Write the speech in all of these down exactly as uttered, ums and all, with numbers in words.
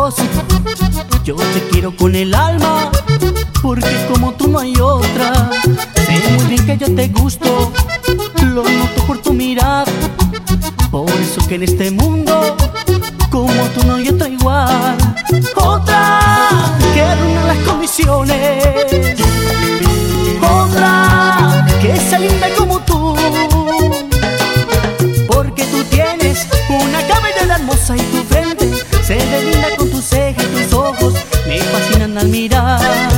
propósito. Yo te quiero con el alma, porque como tú no hay otra. Sé muy bien que yo te gusto, lo noto por tu mirada. Por eso que en este mundo, como tú no hay otra igual. Otra que arruina las condiciones, otra que sea linda como tú. Porque tú tienes una cabellera hermosa y tu frente se ve linda con tus cejas y tus ojos me fascinan al mirar.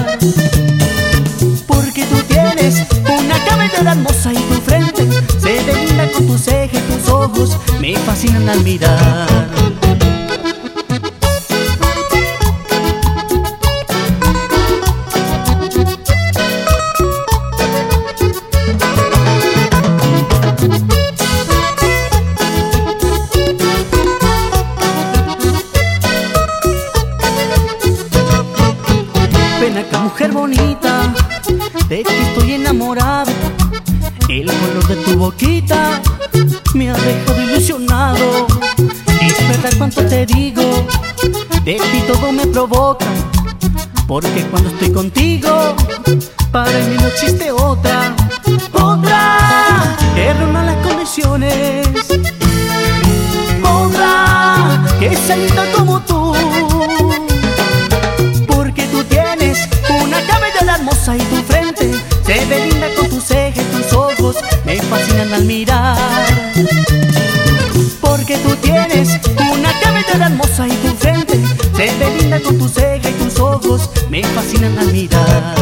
Porque tú tienes una cabellera hermosa y tu frente se ve linda con tus cejas y tus ojos me fascinan al mirar. Ven acá, mujer bonita, de ti estoy enamorado. El color de tu boquita me ha dejado ilusionado. Es verdad cuanto te digo, de ti todo me provoca. Porque cuando estoy contigo, para mí no existe otra. Otra que reúna las condiciones, otra que sea linda como tú. Una cabellera hermosa y tu frente se ve linda con tus cejas y tus ojos me fascinan al mirar. Porque tú tienes una cabellera hermosa y tu frente se ve linda con tus cejas y tus ojos me fascinan al mirar.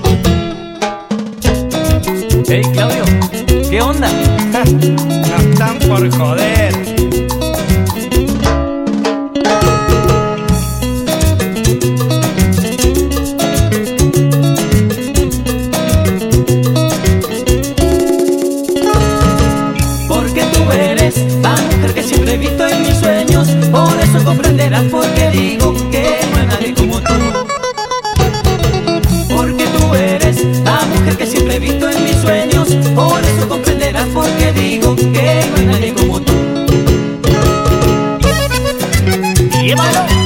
Hey Claudio, ¿qué onda? No están por joder. La mujer que siempre he visto en mis sueños, por eso comprenderás por qué digo que no hay nadie como tú. Porque tú eres la mujer que siempre he visto en mis sueños, por eso comprenderás por qué digo que no hay nadie como tú. ¡Llévalo!